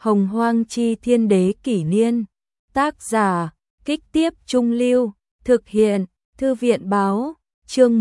Hồng Hoang Chi Thiên Đế Kỷ Niên. Tác giả, Kích Tiếp Trung Lưu. Thực hiện, Thư viện Báo. Chương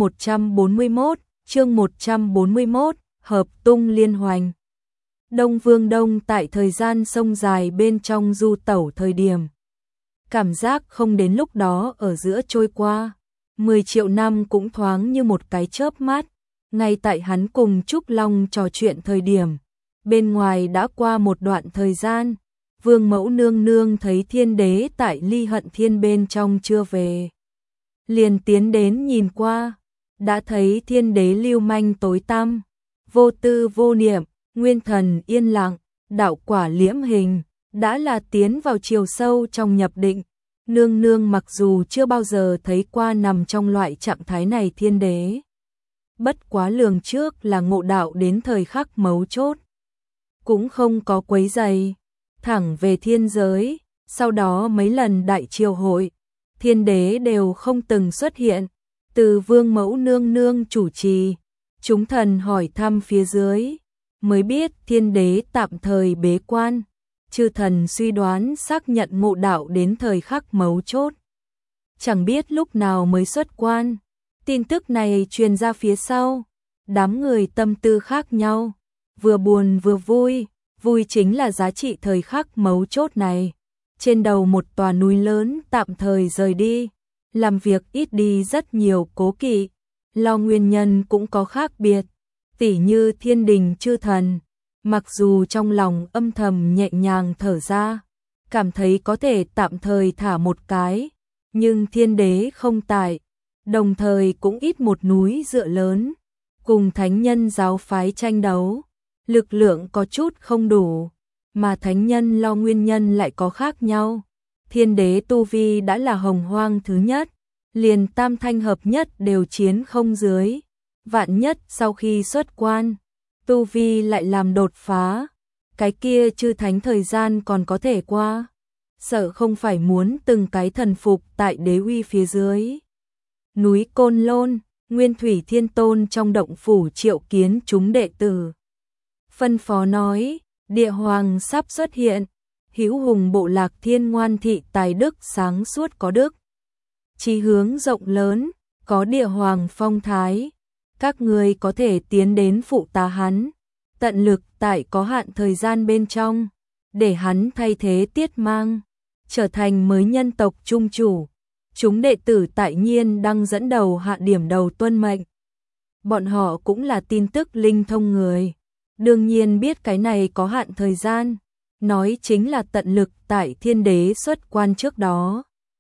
141, Hợp Tung Liên Hoành. Đông Vương Đông tại thời gian sông dài bên trong du tẩu thời điểm. Cảm giác không đến lúc đó ở giữa trôi qua. 10 triệu năm cũng thoáng như một cái chớp mắt. Ngay tại hắn cùng Trúc Long trò chuyện thời điểm. Bên ngoài đã qua một đoạn thời gian. Vương Mẫu nương nương thấy Thiên Đế tại Ly Hận Thiên bên trong chưa về. Liền tiến đến nhìn qua. Đã thấy Thiên Đế lưu manh tối tăm. Vô tư vô niệm, nguyên thần yên lặng, đạo quả liễm hình. Đã là tiến vào chiều sâu trong nhập định. Nương nương mặc dù chưa bao giờ thấy qua nằm trong loại trạng thái này Thiên Đế. Bất quá lường trước là ngộ đạo đến thời khắc mấu chốt. Cũng không có quấy rầy, thẳng về thiên giới. Sau đó mấy lần đại triều hội, Thiên Đế đều không từng xuất hiện. Từ Vương Mẫu nương nương chủ trì, chúng thần hỏi thăm phía dưới, mới biết Thiên Đế tạm thời bế quan. Chư thần suy đoán xác nhận ngộ đạo đến thời khắc mấu chốt. Chẳng biết lúc nào mới xuất quan. Tin tức này truyền ra phía sau, đám người tâm tư khác nhau, vừa buồn vừa vui. Vui chính là giá trị thời khắc mấu chốt này. Trên đầu một tòa núi lớn tạm thời rời đi, làm việc ít đi rất nhiều cố kỵ. Lo nguyên nhân cũng có khác biệt, tỉ như thiên đình chư thần. Mặc dù trong lòng âm thầm nhẹ nhàng thở ra, cảm thấy có thể tạm thời thả một cái, nhưng Thiên Đế không tại, đồng thời cũng ít một núi dựa lớn, cùng thánh nhân giáo phái tranh đấu, lực lượng có chút không đủ, mà thánh nhân lo nguyên nhân lại có khác nhau. Thiên Đế tu vi đã là hồng hoang thứ nhất, liền tam thanh hợp nhất đều chiến không dưới, vạn nhất sau khi xuất quan, tu vi lại làm đột phá, cái kia chư thánh thời gian còn có thể qua, sợ không phải muốn từng cái thần phục tại đế uy phía dưới. Núi Côn Lôn, Nguyên Thủy Thiên Tôn trong động phủ triệu kiến chúng đệ tử. Phân phó nói, địa hoàng sắp xuất hiện, hữu hùng bộ lạc Thiên Ngoan thị tài đức sáng suốt có đức. Chí hướng rộng lớn, có địa hoàng phong thái. Các người có thể tiến đến phụ tá hắn, tận lực tại có hạn thời gian bên trong, để hắn thay thế Tiết Mang, trở thành mới nhân tộc trung chủ. Chúng đệ tử tại nhiên đang dẫn đầu hạ điểm đầu tuân mệnh. Bọn họ cũng là tin tức linh thông người, đương nhiên biết cái này có hạn thời gian, nói chính là tận lực tại Thiên Đế xuất quan trước đó.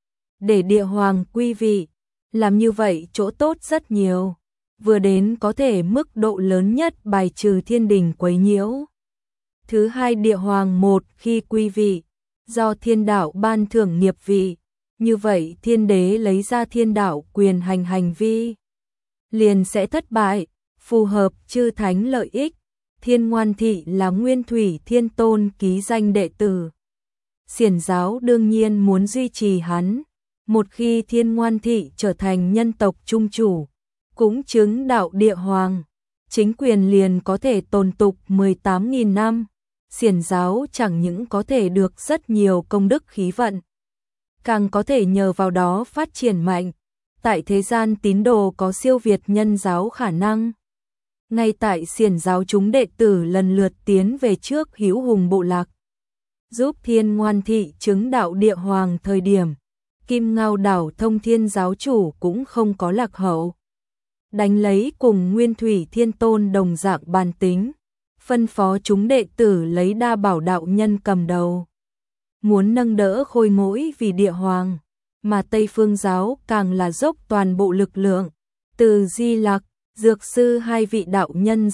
Để địa hoàng quy vị, làm như vậy chỗ tốt rất nhiều. Vừa đến có thể mức độ lớn nhất bài trừ thiên đình quấy nhiễu. Thứ hai, địa hoàng một khi quy vị, do thiên đạo ban thưởng nghiệp vị, như vậy Thiên Đế lấy ra thiên đạo quyền hành vi, liền sẽ thất bại, phù hợp chư thánh lợi ích. Thiên Ngoan thị là Nguyên Thủy Thiên Tôn ký danh đệ tử. Xiển giáo đương nhiên muốn duy trì hắn, một khi Thiên Ngoan thị trở thành nhân tộc trung chủ, cũng chứng đạo địa hoàng, chính quyền liền có thể tồn tục 18.000 năm. Xiển giáo chẳng những có thể được rất nhiều công đức khí vận, càng có thể nhờ vào đó phát triển mạnh. Tại thế gian tín đồ có siêu việt nhân giáo khả năng. Ngay tại xiển giáo chúng đệ tử lần lượt tiến về trước hữu hùng bộ lạc, giúp Thiên Ngoan thị chứng đạo địa hoàng thời điểm, Kim Ngao đảo Thông Thiên giáo chủ cũng không có lạc hậu. Đánh lấy cùng Nguyên Thủy Thiên Tôn đồng dạng bàn tính, phân phó chúng đệ tử lấy Đa Bảo đạo nhân cầm đầu, muốn nâng đỡ khôi ngỗi vì địa hoàng, mà Tây Phương giáo càng là dốc toàn bộ lực lượng, từ Di Lặc, Dược sư hai vị đạo nhân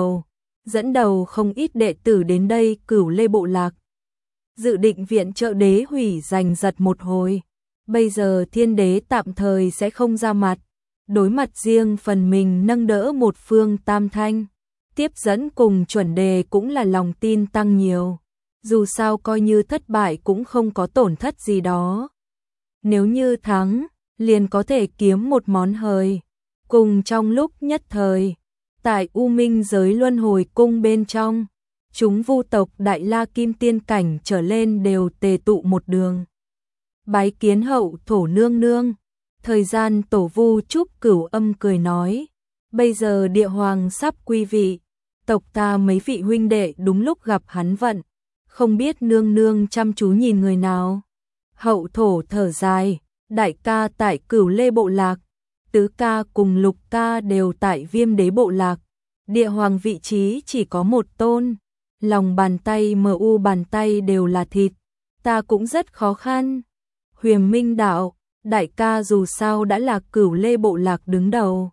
dẫn đầu không ít đệ tử đến đây Cửu Lê bộ lạc, dự định viện trợ đế hủy giành giật một hồi. Bây giờ Thiên Đế tạm thời sẽ không ra mặt, đối mặt riêng phần mình nâng đỡ một phương tam thanh, tiếp dẫn cùng chuẩn đề cũng là lòng tin tăng nhiều. Dù sao coi như thất bại cũng không có tổn thất gì đó. Nếu như thắng, liền có thể kiếm một món hời. Cùng trong lúc nhất thời, tại U Minh giới luân hồi cung bên trong, chúng vu tộc Đại La Kim Tiên cảnh trở lên đều tề tụ một đường. Bái kiến hậu thổ nương nương. Thời gian tổ vu Trúc Cửu Âm cười nói, bây giờ địa hoàng sắp quy vị, tộc ta mấy vị huynh đệ đúng lúc gặp hắn vận, không biết nương nương chăm chú nhìn người nào. Hậu thổ thở dài, đại ca tại Cửu Lê bộ lạc, tứ ca cùng lục ca đều tại Viêm Đế bộ lạc, địa hoàng vị trí chỉ có một tôn, lòng bàn tay mu bàn tay đều là thịt, ta cũng rất khó khăn. Huyền Minh đạo, đại ca dù sao đã là Cửu Lê bộ lạc đứng đầu,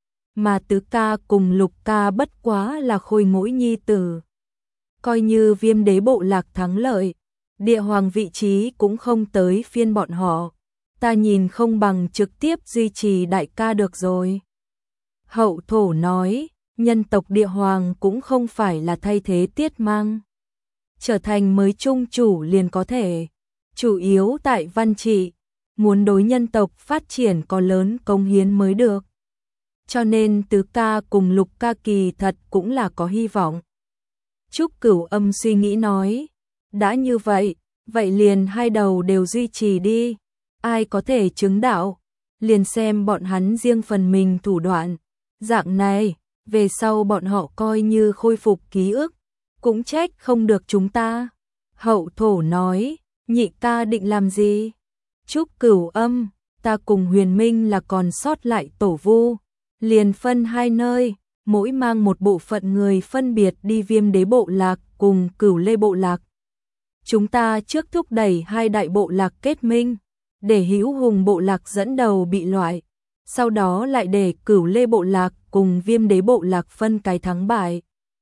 mà tứ ca cùng lục ca bất quá là khôi ngỗi nhi tử. Coi như Viêm Đế bộ lạc thắng lợi, địa hoàng vị trí cũng không tới phiên bọn họ, ta nhìn không bằng trực tiếp duy trì đại ca được rồi. Hậu thổ nói, nhân tộc địa hoàng cũng không phải là thay thế Tiết Mang, trở thành mới trung chủ liền có thể, chủ yếu tại văn trị, muốn đối nhân tộc phát triển có lớn công hiến mới được. Cho nên tứ ca cùng lục ca kỳ thật cũng là có hy vọng. Trúc Cửu Âm suy nghĩ nói, đã như vậy, vậy liền hai đầu đều duy trì đi, ai có thể chứng đạo, liền xem bọn hắn riêng phần mình thủ đoạn, dạng này, về sau bọn họ coi như khôi phục ký ức, cũng trách không được chúng ta. Hậu thổ nói, nhị ca định làm gì? Trúc Cửu Âm, ta cùng Huyền Minh là còn sót lại tổ vu, liền phân hai nơi, mỗi mang một bộ phận người phân biệt đi Viêm Đế bộ lạc cùng Cửu Lê bộ lạc. Chúng ta trước thúc đẩy hai đại bộ lạc kết minh, để Hữu Hùng bộ lạc dẫn đầu bị loại, sau đó lại để Cửu Lê bộ lạc cùng Viêm Đế bộ lạc phân cái thắng bại.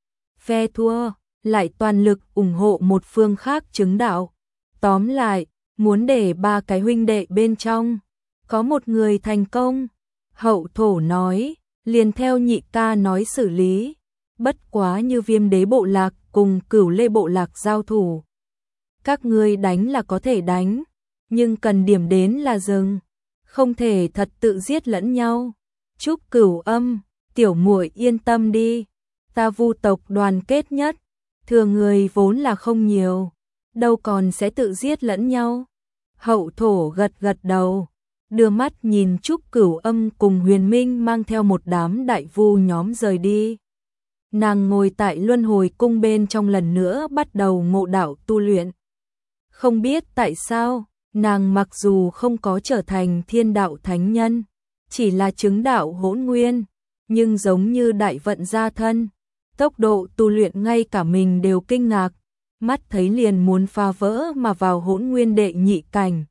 Phe thua, lại toàn lực ủng hộ một phương khác chứng đạo. Tóm lại, muốn để ba cái huynh đệ bên trong có một người thành công. Hậu thổ nói, liền theo nhị ca nói xử lý, bất quá như Viêm Đế bộ lạc cùng Cửu Lê bộ lạc giao thủ, các ngươi đánh là có thể đánh, nhưng cần điểm đến là dừng, không thể thật tự giết lẫn nhau. Trúc Cửu Âm, tiểu muội yên tâm đi, ta vu tộc đoàn kết nhất, thừa người vốn là không nhiều, đâu còn sẽ tự giết lẫn nhau. Hậu thổ gật gật đầu, đưa mắt nhìn Trúc Cửu Âm cùng Huyền Minh mang theo một đám đại vu nhóm rời đi. Nàng ngồi tại Luân Hồi cung bên trong lần nữa bắt đầu ngộ đạo tu luyện. Không biết tại sao, nàng mặc dù không có trở thành thiên đạo thánh nhân, chỉ là chứng đạo hỗn nguyên, nhưng giống như đại vận gia thân, tốc độ tu luyện ngay cả mình đều kinh ngạc, mắt thấy liền muốn phá vỡ mà vào hỗn nguyên đệ nhị cảnh.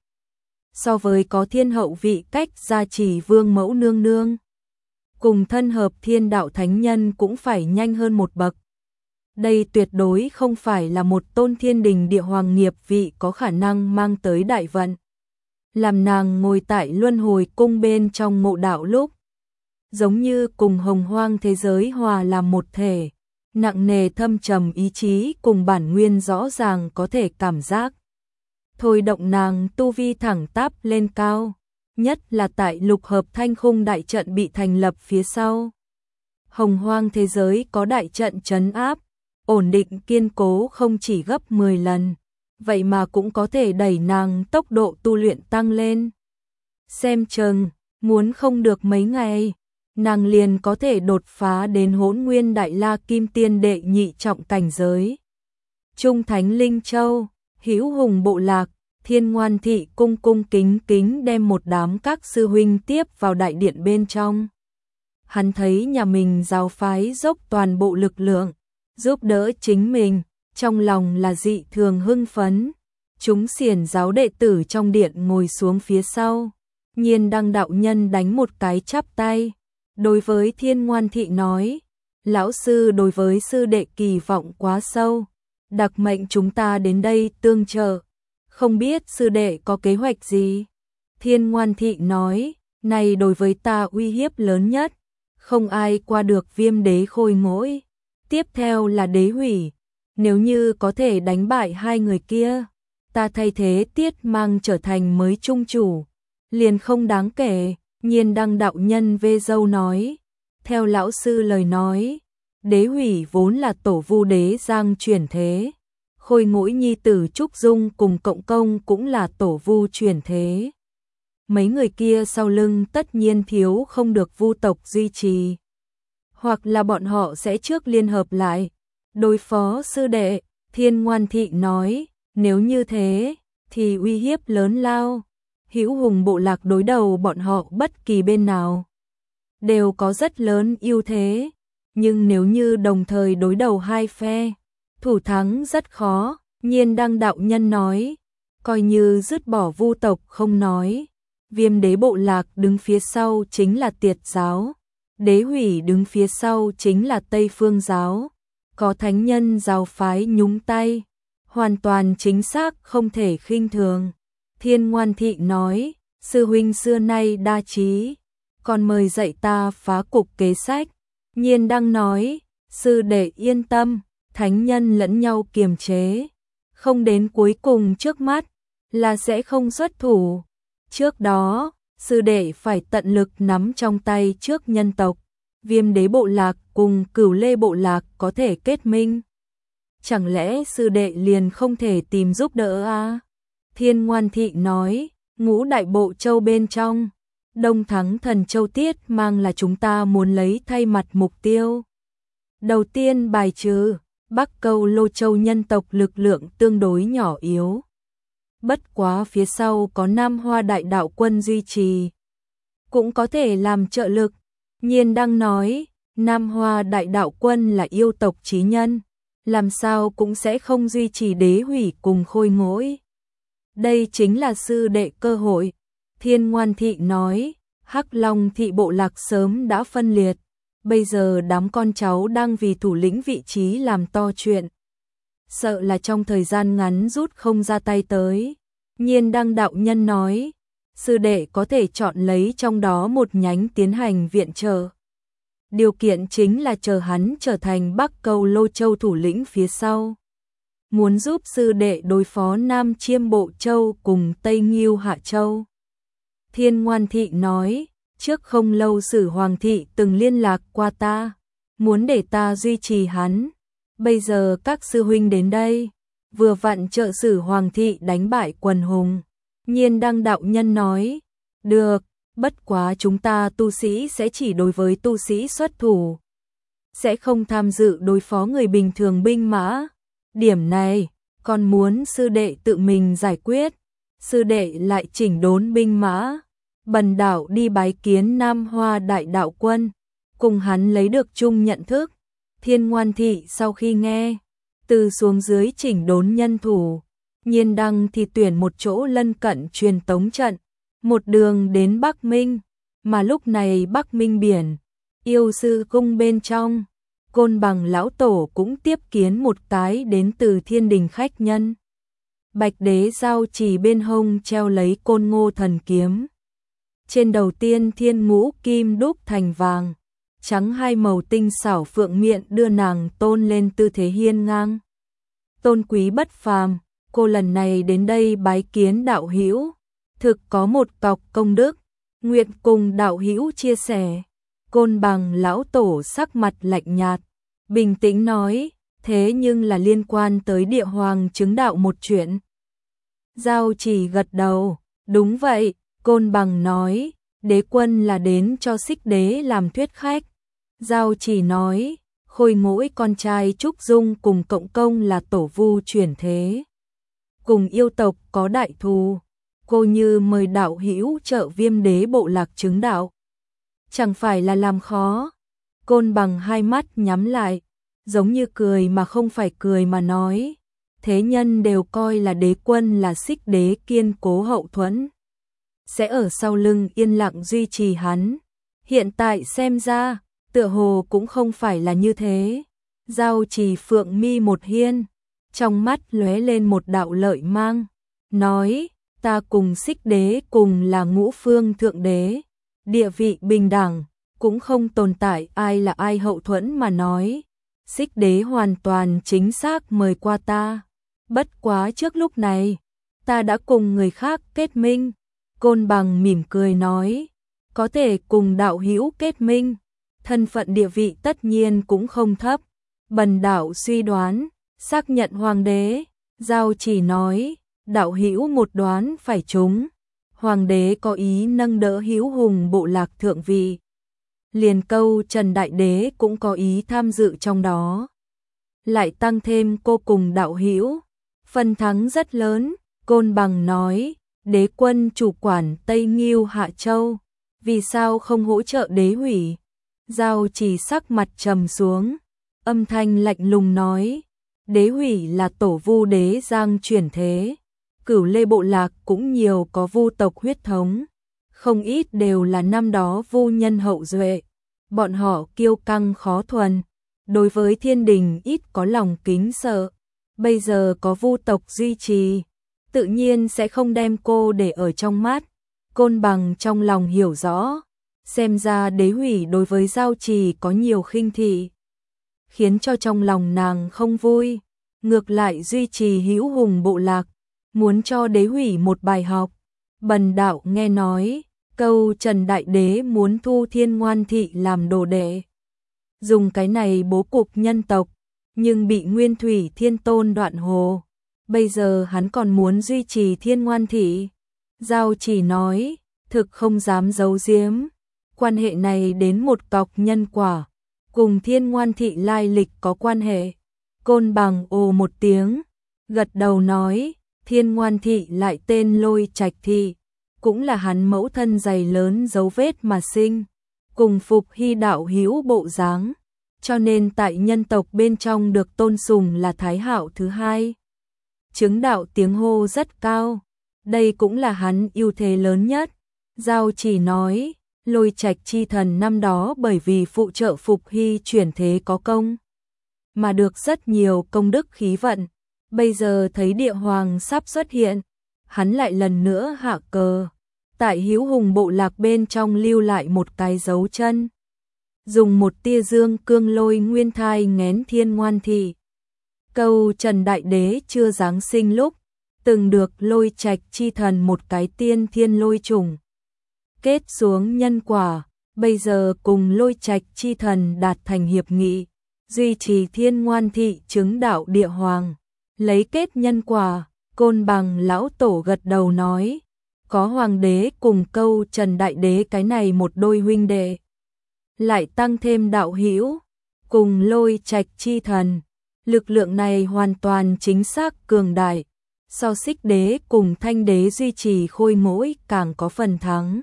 So với có thiên hậu vị cách gia trì vương mẫu nương nương, cùng thân hợp thiên đạo thánh nhân cũng phải nhanh hơn một bậc. Đây tuyệt đối không phải là một tôn thiên đình địa hoàng nghiệp vị có khả năng mang tới đại vận. Làm nàng ngồi tại Luân Hồi cung bên trong ngộ đạo lúc, giống như cùng hồng hoang thế giới hòa làm một thể, nặng nề thâm trầm ý chí cùng bản nguyên rõ ràng có thể cảm giác. Thôi động nàng tu vi thẳng tắp lên cao, nhất là tại lục hợp thanh khung đại trận bị thành lập phía sau. Hồng hoang thế giới có đại trận trấn áp, ổn định kiên cố không chỉ gấp 10 lần, vậy mà cũng có thể đẩy nàng tốc độ tu luyện tăng lên. Xem chừng, muốn không được mấy ngày, nàng liền có thể đột phá đến Hỗn Nguyên Đại La Kim Tiên đệ nhị trọng cảnh giới. Trung Thánh Linh Châu, Hữu Hùng bộ lạc, Thiên Ngoan thị cung cung kính kính đem một đám các sư huynh tiếp vào đại điện bên trong. Hắn thấy nhà mình giáo phái dốc toàn bộ lực lượng, giúp đỡ chính mình, trong lòng là dị thường hưng phấn. Chúng xiển giáo đệ tử trong điện ngồi xuống phía sau. Nhiên Đăng đạo nhân đánh một cái chắp tay, đối với Thiên Ngoan thị nói, lão sư đối với sư đệ kỳ vọng quá sâu, đặc mệnh chúng ta đến đây tương trợ, không biết sư đệ có kế hoạch gì. Thiên Ngoan thị nói, này đối với ta uy hiếp lớn nhất, không ai qua được Viêm Đế khôi ngỗi, tiếp theo là đế hủy, nếu như có thể đánh bại hai người kia, ta thay thế Tiết Mang trở thành mới trung chủ, liền không đáng kể. Nhiên Đăng đạo nhân vê dâu nói, theo lão sư lời nói, Đế Hủy vốn là tổ vu đế giang chuyển thế, Khôi Ngỗi nhi tử Trúc Dung cùng Cộng Công cũng là tổ vu chuyển thế. Mấy người kia sau lưng tất nhiên thiếu không được vu tộc duy trì. Hoặc là bọn họ sẽ trước liên hợp lại, đối phó sư đệ. Thiên Ngoan Thị nói, nếu như thế, thì uy hiếp lớn lao. Hữu Hùng bộ lạc đối đầu bọn họ bất kỳ bên nào đều có rất lớn ưu thế, nhưng nếu như đồng thời đối đầu hai phe, thủ thắng rất khó. Nhiên Đăng đạo nhân nói, coi như dứt bỏ vu tộc không nói, Viêm đế bộ lạc đứng phía sau chính là Tiệt giáo, Đế Hủy đứng phía sau chính là Tây Phương giáo, có thánh nhân giáo phái nhúng tay, hoàn toàn chính xác không thể khinh thường. Thiên Ngoan Thị nói, sư huynh xưa nay đa trí, còn mời dạy ta phá cục kế sách. Nhiên Đăng nói, sư đệ yên tâm, thánh nhân lẫn nhau kiềm chế, không đến cuối cùng trước mắt là sẽ không xuất thủ. Trước đó, sư đệ phải tận lực nắm trong tay trước nhân tộc, Viêm đế bộ lạc cùng Cửu Lê bộ lạc có thể kết minh. Chẳng lẽ sư đệ liền không thể tìm giúp đỡ à? Thiên Ngoan Thị nói, Ngũ đại bộ châu bên trong, Đông Thắng Thần Châu Tiết mang là chúng ta muốn lấy thay mặt mục tiêu. Đầu tiên bài trừ, Bắc Câu Lô Châu nhân tộc lực lượng tương đối nhỏ yếu. Bất quá phía sau có Nam Hoa đại đạo quân duy trì, cũng có thể làm trợ lực. Nhiên Đăng nói, Nam Hoa đại đạo quân là yêu tộc chí nhân, làm sao cũng sẽ không duy trì Đế Hủy cùng Khôi Ngỗi. Đây chính là sư đệ cơ hội. Thiên Ngoan Thị nói, Hắc Long thị bộ lạc sớm đã phân liệt, bây giờ đám con cháu đang vì thủ lĩnh vị trí làm to chuyện, sợ là trong thời gian ngắn rút không ra tay tới. Nhiên Đăng đạo nhân nói, sư đệ có thể chọn lấy trong đó một nhánh tiến hành viện trợ. Điều kiện chính là chờ hắn trở thành Bắc Câu Lô Châu thủ lĩnh phía sau. Muốn giúp sư đệ đối phó Nam Chiêm Bộ Châu cùng Tây Ngưu Hạ Châu. Thiên Ngoan Thị nói, trước không lâu Sử Hoàng Thị từng liên lạc qua ta, muốn để ta duy trì hắn. Bây giờ các sư huynh đến đây, vừa vặn trợ Sử Hoàng Thị đánh bại quần hùng. Nhiên Đăng đạo nhân nói, được, bất quá chúng ta tu sĩ sẽ chỉ đối với tu sĩ xuất thủ, sẽ không tham dự đối phó người bình thường binh mã. Điểm này, còn muốn sư đệ tự mình giải quyết. Sư đệ lại chỉnh đốn binh mã, bần đạo đi bái kiến Nam Hoa đại đạo quân, cùng hắn lấy được chung nhận thức. Thiên Ngoan Thị sau khi nghe, từ xuống dưới chỉnh đốn nhân thủ. Nhiên Đăng thì tuyển một chỗ lân cận truyền tống trận, một đường đến Bắc Minh, mà lúc này Bắc Minh biển, yêu sư cung bên trong, Côn Bằng lão tổ cũng tiếp kiến một cái đến từ Thiên Đình khách nhân. Bạch đế giao chỉ bên hông treo lấy Côn Ngô thần kiếm. Trên đầu tiên thiên ngũ kim đúc thành vàng, trắng hai màu tinh xảo phượng miện đưa nàng tôn lên tư thế hiên ngang. Tôn quý bất phàm, cô lần này đến đây bái kiến đạo hữu, thực có một cọc công đức, nguyện cùng đạo hữu chia sẻ. Côn Bằng lão tổ sắc mặt lạnh nhạt, bình tĩnh nói, thế nhưng là liên quan tới địa hoàng chứng đạo một chuyện. Giao chỉ gật đầu, đúng vậy. Côn Bằng nói, đế quân là đến cho Xích đế làm thuyết khách. Giao chỉ nói, Khôi Ngỗi con trai Trúc Dung cùng Cộng Công là tổ vu chuyển thế, cùng yêu tộc có đại thù, cô như mời đạo hữu trợ Viêm đế bộ lạc chứng đạo, chẳng phải là làm khó. Côn Bằng hai mắt nhắm lại, giống như cười mà không phải cười mà nói, thế nhân đều coi là đế quân là Xích đế kiên cố hậu thuẫn, sẽ ở sau lưng yên lặng duy trì hắn. Hiện tại xem ra, tựa hồ cũng không phải là như thế. Giao Trì phượng mi một hiên, trong mắt lóe lên một đạo lợi mang, nói, ta cùng Xích đế cùng là ngũ phương thượng đế, địa vị bình đẳng, cũng không tồn tại ai là ai hậu thuẫn mà nói. Xích đế hoàn toàn chính xác mời qua ta, bất quá trước lúc này, ta đã cùng người khác kết minh. Côn Bằng mỉm cười nói, có thể cùng đạo hữu kết minh, thân phận địa vị tất nhiên cũng không thấp. Bần đạo suy đoán, xác nhận hoàng đế, Giao Chỉ nói, đạo hữu một đoán phải trúng. Hoàng đế có ý nâng đỡ Hữu Hùng bộ lạc thượng vị. Liền câu Trần Đại Đế cũng có ý tham dự trong đó. Lại tăng thêm cô cùng đạo hữu, phần thắng rất lớn. Côn Bằng nói, đế quân chủ quản Tây Ngưu Hạ Châu, vì sao không hỗ trợ đế hủy? Giao Chỉ sắc mặt trầm xuống, âm thanh lạnh lùng nói, đế hủy là tổ vu đế giang chuyển thế. Cửu Lê bộ lạc cũng nhiều có vu tộc huyết thống, không ít đều là năm đó vu nhân hậu duệ. Bọn họ kiêu căng khó thuần, đối với thiên đình ít có lòng kính sợ. Bây giờ có vu tộc duy trì, tự nhiên sẽ không đem cô để ở trong mắt. Côn Bằng trong lòng hiểu rõ, xem ra đế hủy đối với Giao Trì có nhiều khinh thị, khiến cho trong lòng nàng không vui. Ngược lại duy trì Hữu Hùng bộ lạc, muốn cho đế hủy một bài học. Bần đạo nghe nói, câu Trần Đại Đế muốn thu Thiên Ngoan Thị làm đồ đệ, dùng cái này bố cục nhân tộc, nhưng bị Nguyên Thủy Thiên Tôn đoạn hồ. Bây giờ hắn còn muốn duy trì Thiên Ngoan Thị. Giao Chỉ nói, thực không dám giấu giếm, quan hệ này đến một cọc nhân quả, cùng Thiên Ngoan Thị lai lịch có quan hệ. Côn Bằng ồ một tiếng, gật đầu nói, Thiên Ngoan Thị lại tên Lôi Trạch Thị, cũng là hắn mẫu thân dày lớn dấu vết mà sinh, cùng Phục Hy đạo hữu bộ dáng, cho nên tại nhân tộc bên trong được tôn sùng là Thái Hạo thứ hai. Chứng đạo tiếng hô rất cao, đây cũng là hắn ưu thế lớn nhất. Giao Chỉ nói, Lôi Trạch chi thần năm đó bởi vì phụ trợ Phục Hy chuyển thế có công, mà được rất nhiều công đức khí vận. Bây giờ thấy địa hoàng sắp xuất hiện, hắn lại lần nữa hạ cờ, tại Hữu Hùng bộ lạc bên trong lưu lại một cái dấu chân, dùng một tia dương cương lôi nguyên thai nghén Thiên Ngoan Thị. Câu Trần Đại Đế chưa giáng sinh lúc, từng được Lôi Trạch chi thần một cái tiên thiên lôi trùng kết xuống nhân quả, bây giờ cùng Lôi Trạch chi thần đạt thành hiệp nghị, duy trì Thiên Ngoan Thị chứng đạo địa hoàng, lấy kết nhân quả. Côn Bằng lão tổ gật đầu nói, có hoàng đế cùng câu Trần Đại Đế cái này một đôi huynh đệ, lại tăng thêm đạo hữu cùng Lôi Trạch chi thần, lực lượng này hoàn toàn chính xác cường đại, so Xích Đế cùng Thanh Đế duy trì khôi mỗi càng có phần thắng.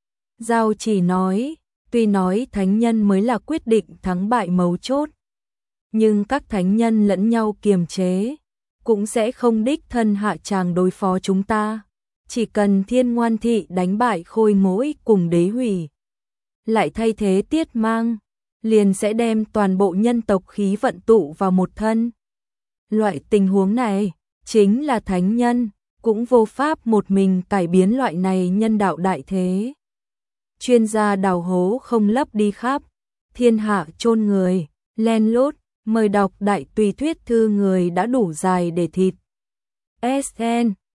Giao Chỉ nói, tuy nói thánh nhân mới là quyết định thắng bại mấu chốt, nhưng các thánh nhân lẫn nhau kiềm chế, cũng sẽ không đích thân hạ tràng đối phó chúng ta. Chỉ cần Thiên Ngoan Thị đánh bại khôi mỗi cùng đế hủy, lại thay thế Tiết Mang, liền sẽ đem toàn bộ nhân tộc khí vận tụ vào một thân. Loại tình huống này, chính là thánh nhân, cũng vô pháp một mình cải biến loại này nhân đạo đại thế. Chuyên gia đào hố không lấp đi khắp, thiên hạ chôn người, len lút, mời đọc đại tùy thuyết thư người đã đủ dài để thịt. SN